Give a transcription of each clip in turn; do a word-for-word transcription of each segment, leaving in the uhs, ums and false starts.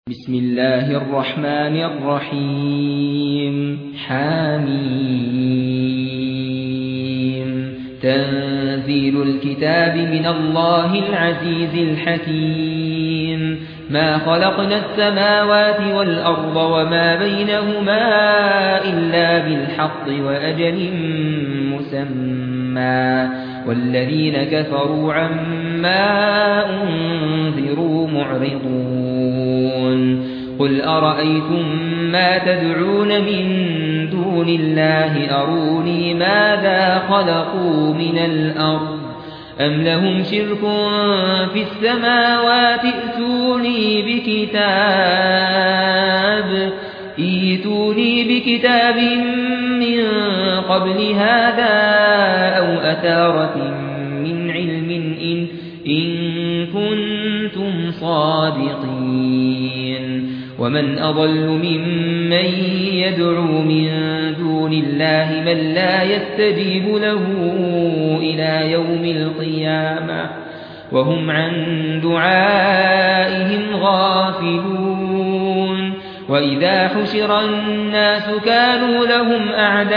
بسم الله الرحمن الرحيم حميم تنزيل الكتاب من الله العزيز الحكيم ما خلقنا السماوات والأرض وما بينهما إلا بالحق وأجل مسمى والذين كفروا عما أنذروا معرضون قل أرأيتم ما تدعون من دون الله أروني ماذا خلقوا من الأرض أم لهم شرك في السماوات ائتوني بكتاب ائتوني بكتاب من قبل هذا أو أثارة من علم إن, إن كنتم صادقين ومن أضل ممن يدعو من دون الله من لا يستجيب له إلى يوم القيامة وهم عن دعائهم غافلون وإذا حشر الناس كانوا لهم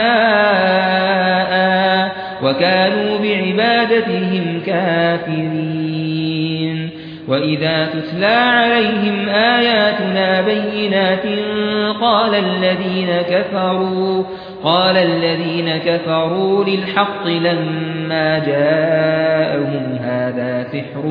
أعداء وكانوا بعبادتهم كافرين وإذا تتلى عليهم آياتنا بينات قال الذين كفروا قال الذين كفروا للحق لما جاءهم هذا سحر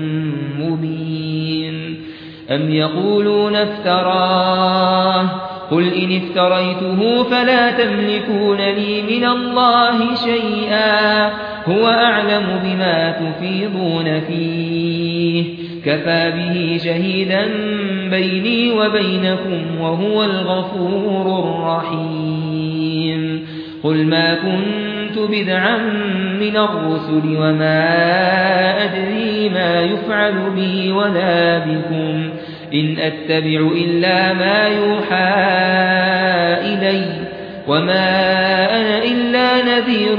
مبين أم يقولون افتراه قل إن افتريته فلا تملكون لي من الله شيئا هو أعلم بما تفيضون فيه كفى به شهيدا بيني وبينكم وهو الغفور الرحيم قل ما كنت بدعا من الرسل وما أدري ما يفعل بي ولا بكم إن أتبع إلا ما يوحى إلي وما أنا إلا نذير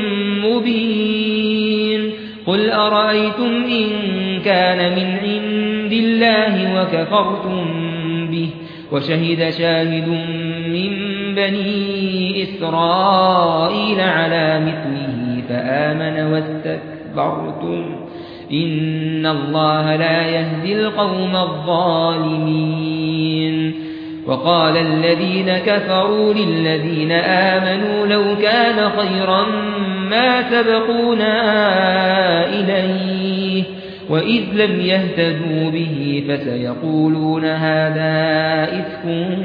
مبين قل أرأيتم إن كان من عند الله وكفرتم به وشهد شاهد من بني إسرائيل على مثله فآمن واستكبرتم إن الله لا يهدي القوم الظالمين وقال الذين كفروا للذين آمنوا لو كان خيرا ما سبقونا إليه وإذ لم يهتدوا به فسيقولون هذا إفك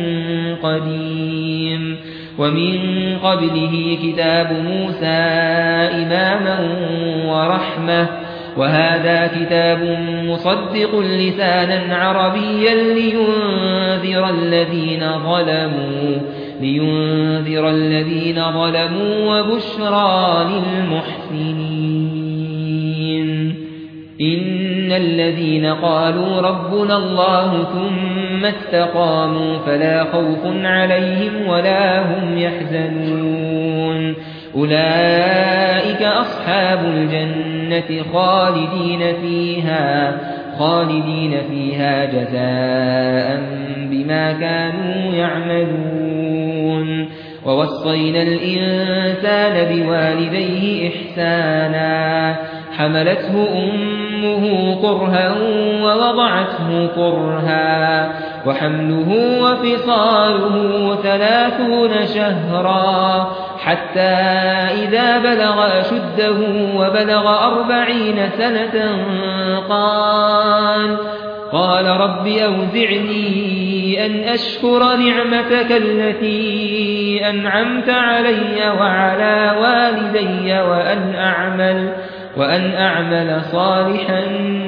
قديم ومن قبله كتاب موسى إماما ورحمة وهذا كتاب مصدق لسانا عربيا لينذر الذين ظلموا لينذر الذين ظلموا وبشرى للمحسنين إن الذين قالوا ربنا الله ثم استقاموا فلا خوف عليهم ولا هم يحزنون أولئك أصحاب الجنة خالدين فيها خالدين فيها جزاء بما كانوا يعملون ووصينا الإنسان بوالديه إحسانا حملته أمه كرها ووضعته كرها وحمله وفصاله ثلاثون شهرا حتى إذا بلغ أشده وبلغ أربعين سنة قال قال رب أوزعني أن أشكر نعمتك التي أنعمت علي وعلى والدي وأن أعمل وأن أعمل صالحا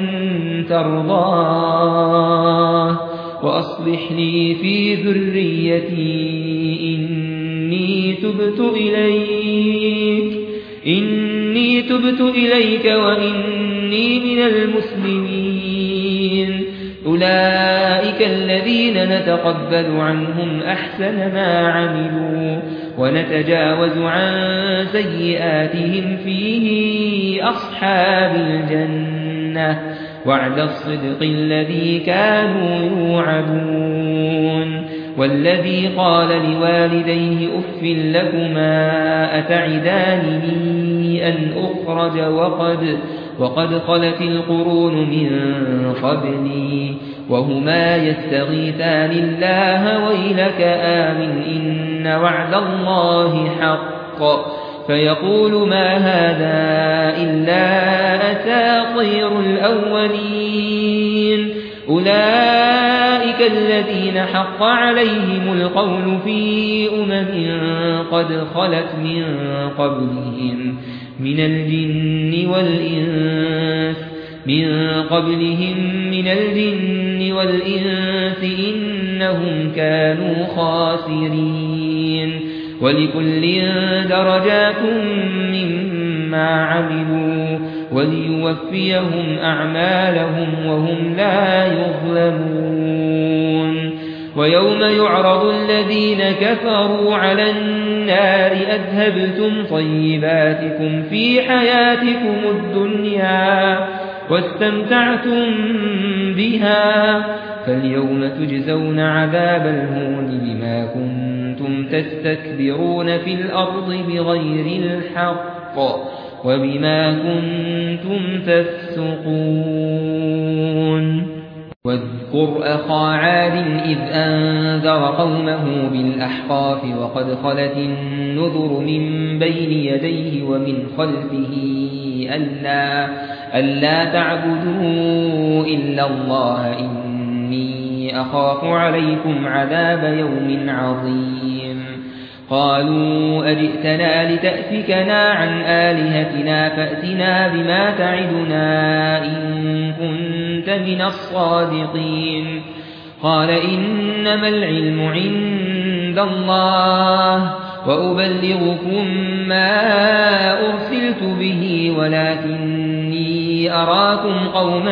ترضاه وأصلح لي في ذريتي إني تبت إليك إني تبت إليك وإني من المسلمين أولئك الذين نتقبل عنهم أحسن ما عملوا ونتجاوز عن سيئاتهم في أصحاب الجنة وعد الصدق الذي كانوا يوعدون والذي قال لوالديه أف لكما أتعدانني أن أخرج وقد, وقد خلت القرون من قبلي وهما يستغيثان الله ويلك آمن إن وعد الله حق فيقول ما هذا إلا أساطير الأولين أولئك الذين حق عليهم القول في أمم قد خلت من قبلهم من الجن والإنس من قبلهم من الجن والإنس إنهم كانوا خاسرين ولكل درجات مما عملوا وليوفيهم أعمالهم وهم لا يظلمون ويوم يعرض الذين كفروا على النار أذهبتم طيباتكم في حياتكم الدنيا واستمتعتم بها فاليوم تجزون عذاب الهون بما كنتم تستكبرون في الأرض بغير الحق وبما كنتم تفسقون واذكر أخا عاد إذ أنذر قومه بالأحقاف وقد خلت النذر من بين يديه ومن خلفه ألا, ألا تعبدوا إلا الله إني أخاف عليكم عذاب يوم عظيم قالوا أجئتنا لتأفكنا عن آلهتنا فأتنا بما تعدنا إن كنت من الصادقين قال إنما العلم عند الله وأبلغكم ما أرسلت به ولكني أراكم قوما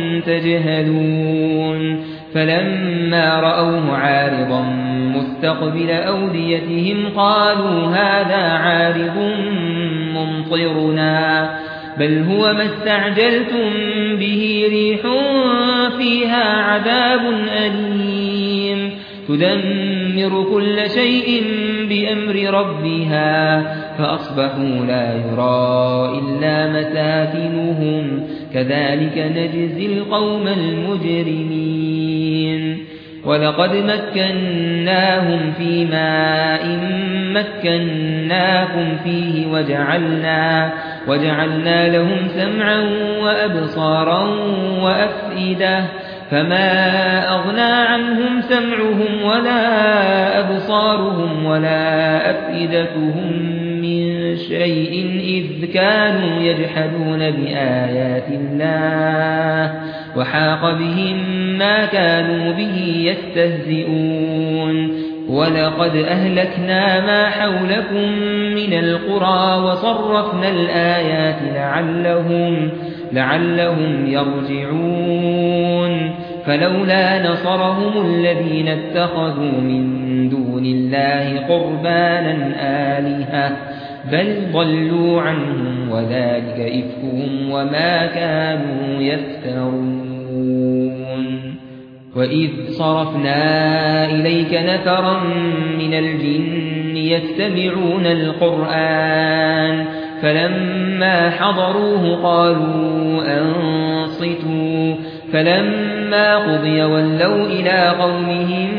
تجهلون فلما رأوه عارضا مستقبل أوديتهم قالوا هذا عارض ممطرنا بل هو ما استعجلتم به ريح فيها عذاب أليم تدمر كل شيء بأمر ربها فأصبحوا لا يرى إلا مساكنهم كذلك نجزي القوم المجرمين ولقد مكناهم في ماء مكناكم فيه وجعلنا, وجعلنا لهم سمعا وأبصارا وأفئدة فما أغنى عنهم سمعهم ولا أبصارهم ولا أفئدتهم من شيء إذ كانوا يجحدون بآيات الله وحاق بهم ما كانوا به يستهزئون ولقد أهلكنا ما حولكم من القرى وصرفنا الآيات لعلهم, لعلهم يرجعون فلولا نصرهم الذين اتخذوا من دون الله قربانا آلهة بل ضلوا عنهم وذلك إفكهم وما كانوا يفترون وإذ صرفنا إليك نفرا من الجن يستمعون القرآن فلما حضروه قالوا أنصتوا فلما قضي ولوا إلى قومهم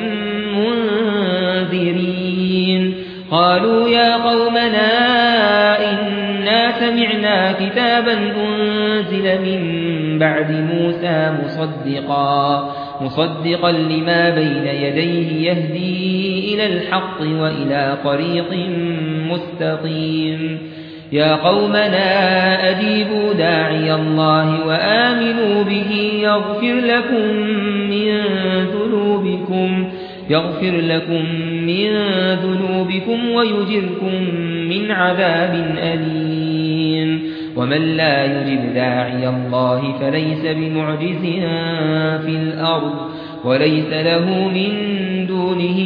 منذرين قالوا يا قومنا إنا سمعنا كتابا أنزل من بعد موسى مصدقا, مصدقا لما بين يديه يهدي إلى الحق وإلى طريق مستقيم يا قومنا أجيبوا داعي الله وآمنوا به يغفر لكم من ذنوبكم يغفر لكم من ذنوبكم ويجركم من عذاب أليم ومن لا يجب داعي الله فليس بمعجز في الأرض وليس له من دونه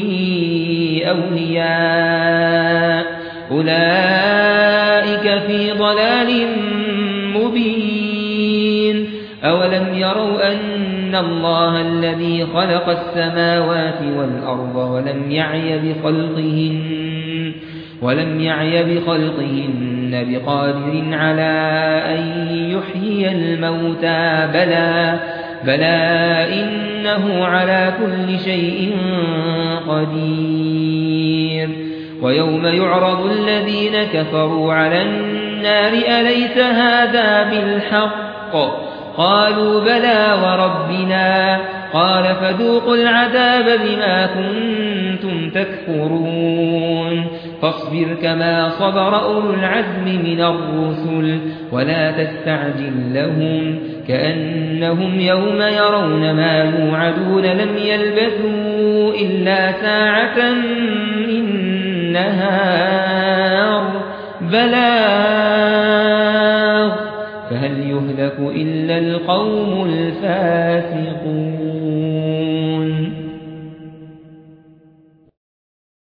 أولياء أولئك في ضلال مبين أولم يروا أن الله الذي خلق السماوات والأرض ولم يعي بخلقهن ولم يعي بخلقهن بقادر على أن يحيي الموتى بلى بلى إنه على كل شيء قدير ويوم يعرض الذين كفروا على النار أليس هذا بالحق قالوا بلى وربنا قال فذوقوا العذاب بما كنتم تكفرون فاصبر كما صبر أولو العزم من الرسل ولا تستعجل لهم كأنهم يوم يرون ما يوعدون لم يلبثوا إلا ساعة من نهار بلاغ فهل يهلك إلا القوم الفاسقون